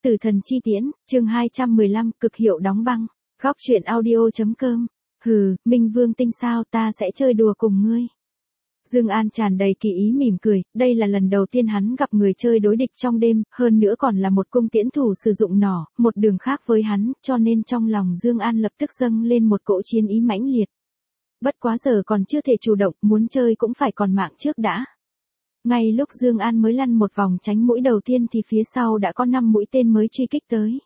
Tử thần chi tiễn, chương 215, cực hiệu đóng băng. Góc truyện audio.com. Hừ, Minh Vương Tinh sao, ta sẽ chơi đùa cùng ngươi. Dương An tràn đầy kỳ ý mỉm cười, đây là lần đầu tiên hắn gặp người chơi đối địch trong đêm, hơn nữa còn là một cung tiễn thủ sử dụng nỏ, một đường khác với hắn, cho nên trong lòng Dương An lập tức dâng lên một cỗ chiến ý mãnh liệt. Bất quá giờ còn chưa thể chủ động, muốn chơi cũng phải còn mạng trước đã. Ngay lúc Dương An mới lăn một vòng tránh mũi đầu tiên thì phía sau đã có 5 mũi tên mới truy kích tới.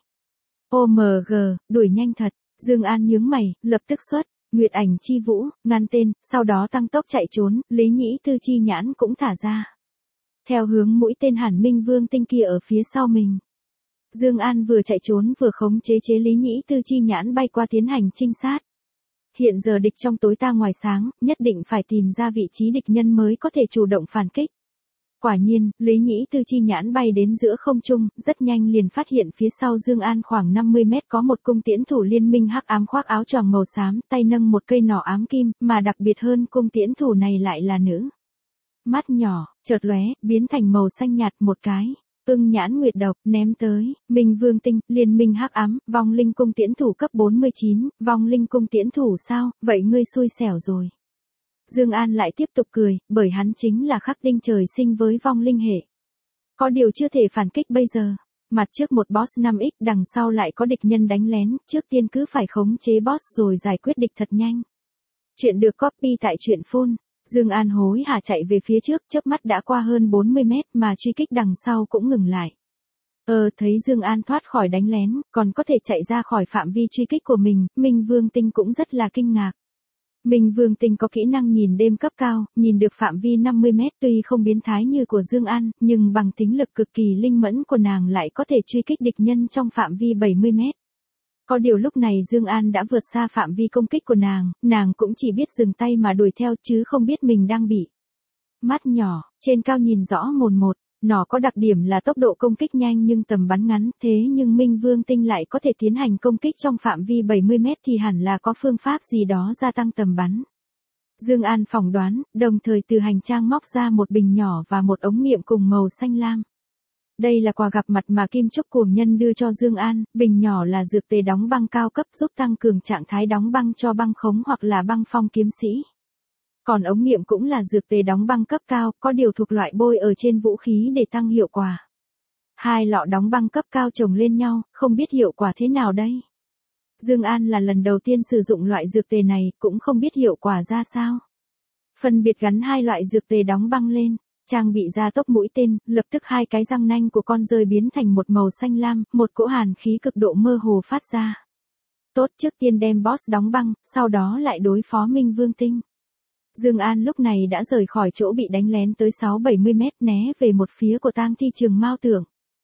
OMG, đuổi nhanh thật, Dương An nhướng mày, lập tức xuất Nguyệt Ảnh Chi Vũ, ngăn tên, sau đó tăng tốc chạy trốn, Lý Nhĩ Tư chi nhãn cũng thả ra. Theo hướng mũi tên Hàn Minh Vương Tinh kia ở phía sau mình. Dương An vừa chạy trốn vừa khống chế Lý Nhĩ Tư chi nhãn bay qua tiến hành trinh sát. Hiện giờ địch trong tối ta ngoài sáng, nhất định phải tìm ra vị trí địch nhân mới có thể chủ động phản kích. Quả nhiên, Lý Nhĩ Tư chi nhãn bay đến giữa không trung, rất nhanh liền phát hiện phía sau Dương An khoảng 50 mét có một cung tiễn thủ liên minh hắc ám khoác áo choàng màu xám, tay nâng một cây nỏ ám kim, mà đặc biệt hơn cung tiễn thủ này lại là nữ. Mắt nhỏ, chợt lóe, biến thành màu xanh nhạt một cái. Ưng nhãn nguyệt độc, ném tới, Minh Vương Tinh, liên minh hắc ám, vong linh cung tiễn thủ cấp 49, vong linh cung tiễn thủ sao, vậy ngươi xui xẻo rồi. Dương An lại tiếp tục cười, bởi hắn chính là khắc tinh trời sinh với vong linh hệ. Có điều chưa thể phản kích bây giờ. Mặt trước một boss 5x, đằng sau lại có địch nhân đánh lén, trước tiên cứ phải khống chế boss rồi giải quyết địch thật nhanh. Chuyện được copy tại truyện phone. Dương An hối hả chạy về phía trước, chớp mắt đã qua hơn 40 mét mà truy kích đằng sau cũng ngừng lại. Thấy Dương An thoát khỏi đánh lén, còn có thể chạy ra khỏi phạm vi truy kích của mình, Minh Vương Tinh cũng rất là kinh ngạc. Minh Vương Tinh có kỹ năng nhìn đêm cấp cao, nhìn được phạm vi 50 mét tuy không biến thái như của Dương An, nhưng bằng tính lực cực kỳ linh mẫn của nàng lại có thể truy kích địch nhân trong phạm vi 70 mét. Có điều lúc này Dương An đã vượt xa phạm vi công kích của nàng cũng chỉ biết dừng tay mà đuổi theo chứ không biết mình đang bị. Mắt nhỏ, trên cao nhìn rõ mồn một, nó có đặc điểm là tốc độ công kích nhanh nhưng tầm bắn ngắn, thế nhưng Minh Vương Tinh lại có thể tiến hành công kích trong phạm vi 70 mét thì hẳn là có phương pháp gì đó gia tăng tầm bắn. Dương An phỏng đoán, đồng thời từ hành trang móc ra một bình nhỏ và một ống nghiệm cùng màu xanh lam. Đây là quà gặp mặt mà Kim Trúc Cuồng Nhân đưa cho Dương An, bình nhỏ là dược tề đóng băng cao cấp giúp tăng cường trạng thái đóng băng cho băng khống hoặc là băng phong kiếm sĩ. Còn ống nghiệm cũng là dược tề đóng băng cấp cao, có điều thuộc loại bôi ở trên vũ khí để tăng hiệu quả. Hai lọ đóng băng cấp cao chồng lên nhau, không biết hiệu quả thế nào đây. Dương An là lần đầu tiên sử dụng loại dược tề này, cũng không biết hiệu quả ra sao. Phân biệt gắn hai loại dược tề đóng băng lên, trang bị gia tốc mũi tên, lập tức hai cái răng nanh của con rơi biến thành một màu xanh lam, một cỗ hàn khí cực độ mơ hồ phát ra. Tốt, trước tiên đem boss đóng băng, sau đó lại đối phó Minh Vương Tinh. Dương An lúc này đã rời khỏi chỗ bị đánh lén tới 6-70 mét, né về một phía của tang thi Trường Mao Tưởng.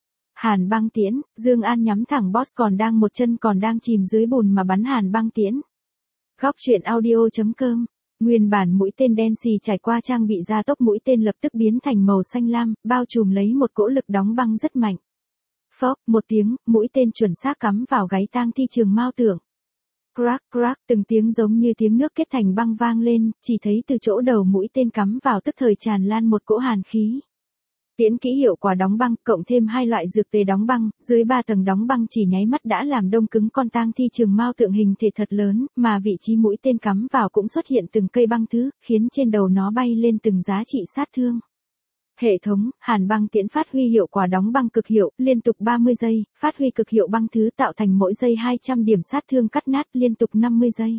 Hàn băng tiễn, Dương An nhắm thẳng boss còn đang một chân còn đang chìm dưới bùn mà bắn hàn băng tiễn. Góc truyện audio.com. Nguyên bản mũi tên đen xì trải qua trang bị gia tốc mũi tên lập tức biến thành màu xanh lam, bao trùm lấy một cỗ lực đóng băng rất mạnh. Phốc, một tiếng, mũi tên chuẩn xác cắm vào gáy tang thi Trường Mao Tưởng. Crack crack, từng tiếng giống như tiếng nước kết thành băng vang lên, chỉ thấy từ chỗ đầu mũi tên cắm vào tức thời tràn lan một cỗ hàn khí. Tiễn kỹ hiệu quả đóng băng, cộng thêm hai loại dược tề đóng băng, dưới 3 tầng đóng băng chỉ nháy mắt đã làm đông cứng con tang thi Trường Mao Tượng hình thể thật lớn, mà vị trí mũi tên cắm vào cũng xuất hiện từng cây băng thứ, khiến trên đầu nó bay lên từng giá trị sát thương. Hệ thống, hàn băng tiễn phát huy hiệu quả đóng băng cực hiệu, liên tục 30 giây, phát huy cực hiệu băng thứ tạo thành mỗi giây 200 điểm sát thương cắt nát liên tục 50 giây.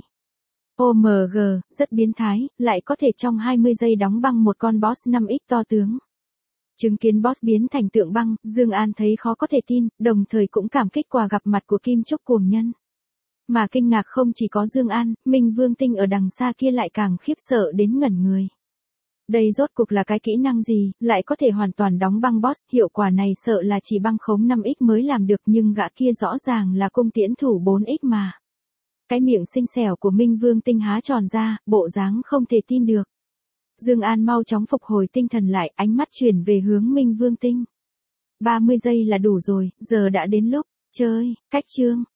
OMG, rất biến thái, lại có thể trong 20 giây đóng băng một con boss 5x to tướng. Chứng kiến boss biến thành tượng băng, Dương An thấy khó có thể tin, đồng thời cũng cảm kích quà gặp mặt của Kim Trúc Cuồng Nhân. Mà kinh ngạc không chỉ có Dương An, Minh Vương Tinh ở đằng xa kia lại càng khiếp sợ đến ngẩn người. Đây rốt cuộc là cái kỹ năng gì, lại có thể hoàn toàn đóng băng boss, hiệu quả này sợ là chỉ băng khống 5x mới làm được nhưng gã kia rõ ràng là cung tiễn thủ 4x mà. Cái miệng xinh xẻo của Minh Vương Tinh há tròn ra, bộ dáng không thể tin được. Dương An mau chóng phục hồi tinh thần lại, ánh mắt chuyển về hướng Minh Vương Tinh. 30 giây là đủ rồi, giờ đã đến lúc, chơi, cách chương.